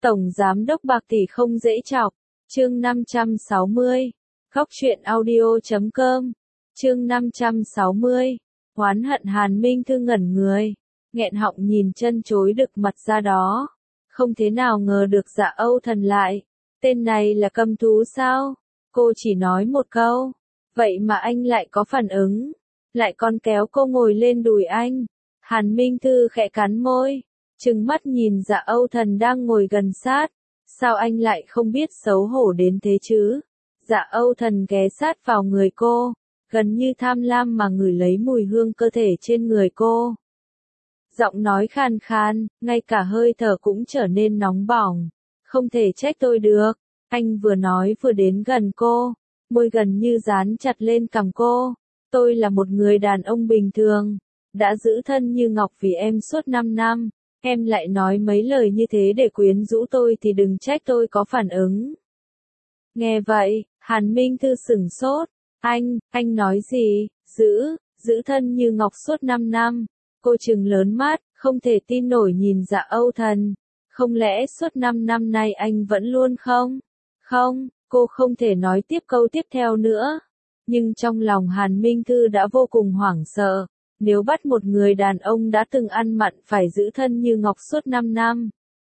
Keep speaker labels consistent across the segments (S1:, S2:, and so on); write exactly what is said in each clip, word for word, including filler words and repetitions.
S1: Tổng Giám đốc bạc tỷ không dễ chọc. Chương năm trăm sáu mươi. Góc truyện audio chấm com. Chương năm trăm sáu mươi. Oán hận Hàn Minh Thư ngẩn người, nghẹn họng nhìn chân chối đực mặt ra đó. Không thế nào ngờ được Dạ Âu Thần lại. Tên này là câm thú sao? Cô chỉ nói một câu. Vậy mà anh lại có phản ứng. Lại còn kéo cô ngồi lên đùi anh. Hàn Minh Thư khẽ cắn môi, trừng mắt nhìn Dạ Âu Thần đang ngồi gần sát. Sao anh lại không biết xấu hổ đến thế chứ? Dạ Âu Thần ghé sát vào người cô, gần như tham lam mà ngửi lấy mùi hương cơ thể trên người cô. Giọng nói khan khan, ngay cả hơi thở cũng trở nên nóng bỏng. Không thể trách tôi được. Anh vừa nói vừa đến gần cô, môi gần như dán chặt lên cằm cô. Tôi là một người đàn ông bình thường, đã giữ thân như ngọc vì em suốt năm năm. Em lại nói mấy lời như thế để quyến rũ tôi thì đừng trách tôi có phản ứng. Nghe vậy, Hàn Minh Thư sửng sốt. Anh, anh nói gì? Giữ, giữ thân như ngọc suốt năm năm. Cô trừng lớn mắt, không thể tin nổi nhìn Dạ Âu Thần. Không lẽ suốt năm năm nay anh vẫn luôn không? Không, cô không thể nói tiếp câu tiếp theo nữa. Nhưng trong lòng Hàn Minh Thư đã vô cùng hoảng sợ. Nếu bắt một người đàn ông đã từng ăn mặn phải giữ thân như ngọc suốt năm năm.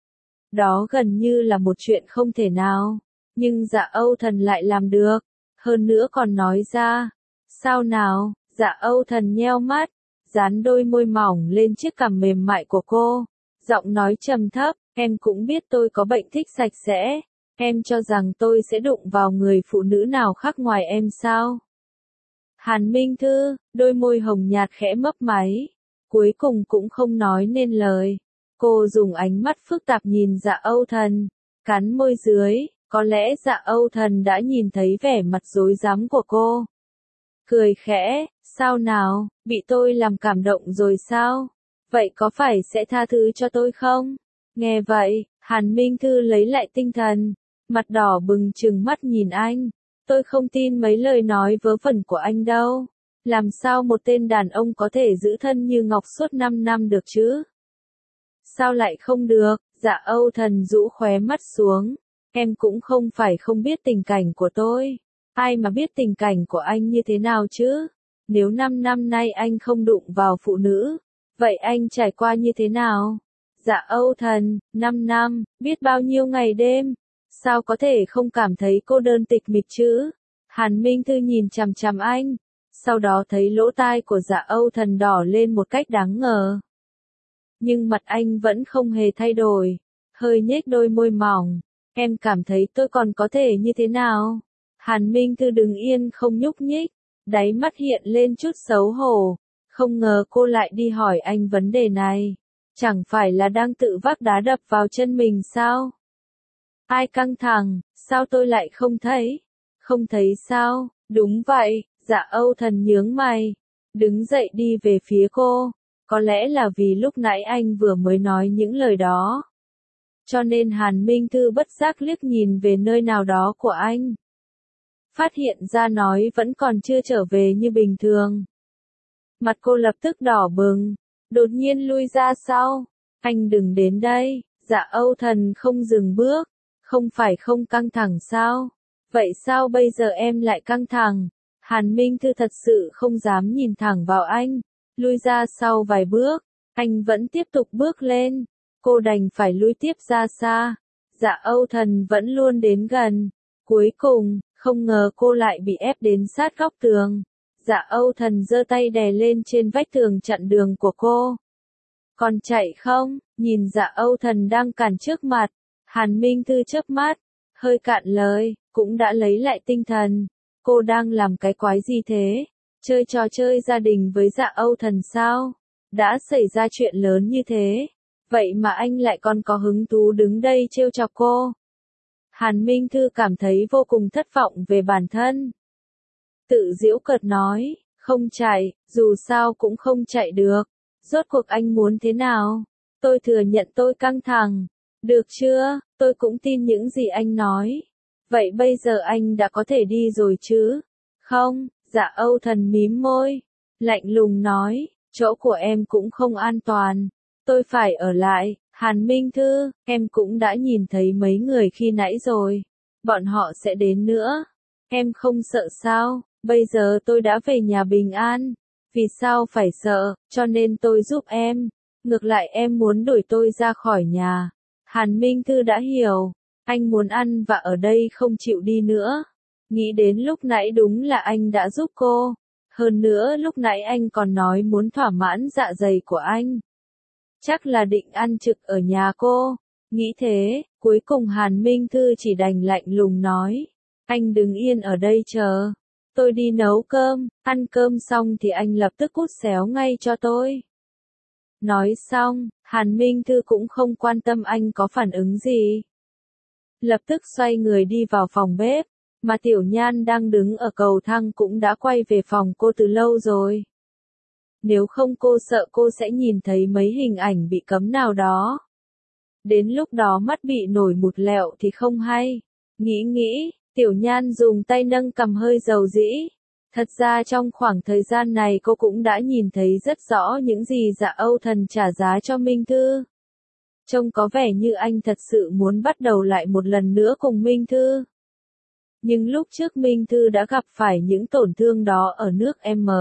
S1: Đó gần như là một chuyện không thể nào. Nhưng Dạ Âu Thần lại làm được. Hơn nữa còn nói ra. Sao nào? Dạ Âu Thần nheo mắt, dán đôi môi mỏng lên chiếc cằm mềm mại của cô. Giọng nói trầm thấp, em cũng biết tôi có bệnh thích sạch sẽ. Em cho rằng tôi sẽ đụng vào người phụ nữ nào khác ngoài em sao? Hàn Minh Thư, đôi môi hồng nhạt khẽ mấp máy. Cuối cùng cũng không nói nên lời. Cô dùng ánh mắt phức tạp nhìn Dạ Âu Thần, cắn môi dưới. Có lẽ Dạ Âu Thần đã nhìn thấy vẻ mặt rối rắm của cô. Cười khẽ, sao nào, bị tôi làm cảm động rồi sao? Vậy có phải sẽ tha thứ cho tôi không? Nghe vậy, Hàn Minh Thư lấy lại tinh thần, mặt đỏ bừng trừng mắt nhìn anh. Tôi không tin mấy lời nói vớ vẩn của anh đâu. Làm sao một tên đàn ông có thể giữ thân như ngọc suốt năm năm được chứ? Sao lại không được? Dạ Âu Thần rũ khóe mắt xuống. Em cũng không phải không biết tình cảnh của tôi. Ai mà biết tình cảnh của anh như thế nào chứ? Nếu năm năm nay anh không đụng vào phụ nữ, vậy anh trải qua như thế nào? Dạ Âu Thần, năm năm, biết bao nhiêu ngày đêm. Sao có thể không cảm thấy cô đơn tịch mịch chứ? Hàn Minh Thư nhìn chằm chằm anh, sau đó thấy lỗ tai của Dạ Âu Thần đỏ lên một cách đáng ngờ. Nhưng mặt anh vẫn không hề thay đổi, hơi nhếch đôi môi mỏng. Em cảm thấy tôi còn có thể như thế nào? Hàn Minh Thư đứng yên không nhúc nhích, đáy mắt hiện lên chút xấu hổ. Không ngờ cô lại đi hỏi anh vấn đề này. Chẳng phải là đang tự vác đá đập vào chân mình sao? Ai căng thẳng, sao tôi lại không thấy? Không thấy sao? Đúng vậy, Dạ Âu Thần nhướng mày, đứng dậy đi về phía cô. Có lẽ là vì lúc nãy anh vừa mới nói những lời đó. Cho nên Hàn Minh Thư bất giác liếc nhìn về nơi nào đó của anh. Phát hiện ra nói vẫn còn chưa trở về như bình thường. Mặt cô lập tức đỏ bừng, đột nhiên lui ra sau. Anh đừng đến đây. Dạ Âu Thần không dừng bước. Không phải không căng thẳng sao? Vậy sao bây giờ em lại căng thẳng? Hàn Minh Thư thật sự không dám nhìn thẳng vào anh. Lui ra sau vài bước. Anh vẫn tiếp tục bước lên. Cô đành phải lui tiếp ra xa. Dạ Âu Thần vẫn luôn đến gần. Cuối cùng, không ngờ cô lại bị ép đến sát góc tường. Dạ Âu Thần giơ tay đè lên trên vách tường chặn đường của cô. Còn chạy không? Nhìn Dạ Âu Thần đang cản trước mặt. Hàn Minh Thư chớp mắt, hơi cạn lời, cũng đã lấy lại tinh thần. Cô đang làm cái quái gì thế? Chơi trò chơi gia đình với Dạ Âu Thần sao? Đã xảy ra chuyện lớn như thế. Vậy mà anh lại còn có hứng thú đứng đây trêu chọc cô. Hàn Minh Thư cảm thấy vô cùng thất vọng về bản thân. Tự giễu cợt nói, không chạy, dù sao cũng không chạy được. Rốt cuộc anh muốn thế nào? Tôi thừa nhận tôi căng thẳng. Được chưa, tôi cũng tin những gì anh nói. Vậy bây giờ anh đã có thể đi rồi chứ? Không, Dạ Âu Thần mím môi, lạnh lùng nói, chỗ của em cũng không an toàn. Tôi phải ở lại. Hàn Minh Thư, em cũng đã nhìn thấy mấy người khi nãy rồi. Bọn họ sẽ đến nữa. Em không sợ sao, bây giờ tôi đã về nhà bình an. Vì sao phải sợ, cho nên tôi giúp em. Ngược lại em muốn đuổi tôi ra khỏi nhà. Hàn Minh Thư đã hiểu. Anh muốn ăn và ở đây không chịu đi nữa. Nghĩ đến lúc nãy đúng là anh đã giúp cô. Hơn nữa lúc nãy anh còn nói muốn thỏa mãn dạ dày của anh. Chắc là định ăn trực ở nhà cô. Nghĩ thế, cuối cùng Hàn Minh Thư chỉ đành lạnh lùng nói. Anh đứng yên ở đây chờ. Tôi đi nấu cơm, ăn cơm xong thì anh lập tức cút xéo ngay cho tôi. Nói xong, Hàn Minh Thư cũng không quan tâm anh có phản ứng gì. Lập tức xoay người đi vào phòng bếp, mà Tiểu Nhan đang đứng ở cầu thang cũng đã quay về phòng cô từ lâu rồi. Nếu không cô sợ cô sẽ nhìn thấy mấy hình ảnh bị cấm nào đó. Đến lúc đó mắt bị nổi một lẹo thì không hay. Nghĩ nghĩ, Tiểu Nhan dùng tay nâng cằm hơi dầu dĩ. Thật ra trong khoảng thời gian này cô cũng đã nhìn thấy rất rõ những gì Dạ Âu Thần trả giá cho Minh Thư. Trông có vẻ như anh thật sự muốn bắt đầu lại một lần nữa cùng Minh Thư. Nhưng lúc trước Minh Thư đã gặp phải những tổn thương đó ở nước M.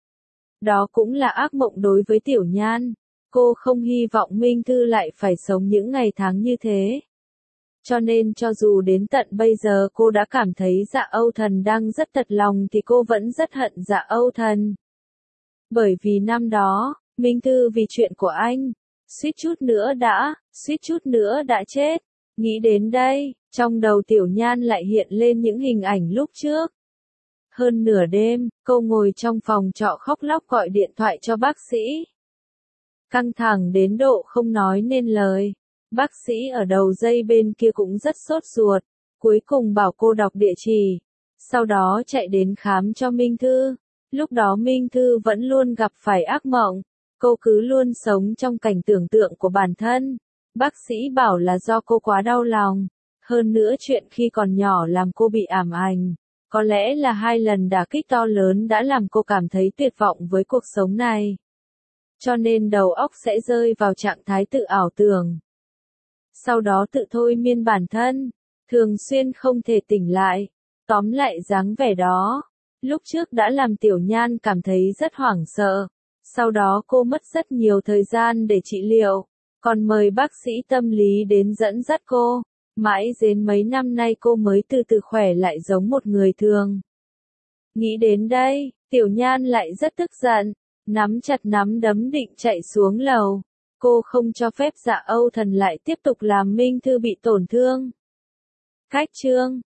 S1: Đó cũng là ác mộng đối với Tiểu Nhan. Cô không hy vọng Minh Thư lại phải sống những ngày tháng như thế. Cho nên cho dù đến tận bây giờ cô đã cảm thấy Dạ Âu Thần đang rất thật lòng thì cô vẫn rất hận Dạ Âu Thần. Bởi vì năm đó, Minh Thư vì chuyện của anh, suýt chút nữa đã, suýt chút nữa đã chết. Nghĩ đến đây, trong đầu Tiểu Nhan lại hiện lên những hình ảnh lúc trước. Hơn nửa đêm, cô ngồi trong phòng trọ khóc lóc gọi điện thoại cho bác sĩ. Căng thẳng đến độ không nói nên lời. Bác sĩ ở đầu dây bên kia cũng rất sốt ruột, cuối cùng bảo cô đọc địa chỉ, sau đó chạy đến khám cho Minh Thư. Lúc đó Minh Thư vẫn luôn gặp phải ác mộng, cô cứ luôn sống trong cảnh tưởng tượng của bản thân. Bác sĩ bảo là do cô quá đau lòng, hơn nữa chuyện khi còn nhỏ làm cô bị ảm ảnh. Có lẽ là hai lần đả kích to lớn đã làm cô cảm thấy tuyệt vọng với cuộc sống này. Cho nên đầu óc sẽ rơi vào trạng thái tự ảo tưởng. Sau đó tự thôi miên bản thân, thường xuyên không thể tỉnh lại. Tóm lại dáng vẻ đó, lúc trước đã làm Tiểu Nhan cảm thấy rất hoảng sợ. Sau đó cô mất rất nhiều thời gian để trị liệu, còn mời bác sĩ tâm lý đến dẫn dắt cô. Mãi đến mấy năm nay cô mới từ từ khỏe lại giống một người thường. Nghĩ đến đây, Tiểu Nhan lại rất tức giận, nắm chặt nắm đấm định chạy xuống lầu. Cô không cho phép Dạ Âu Thần lại tiếp tục làm Minh Thư bị tổn thương. Cách chương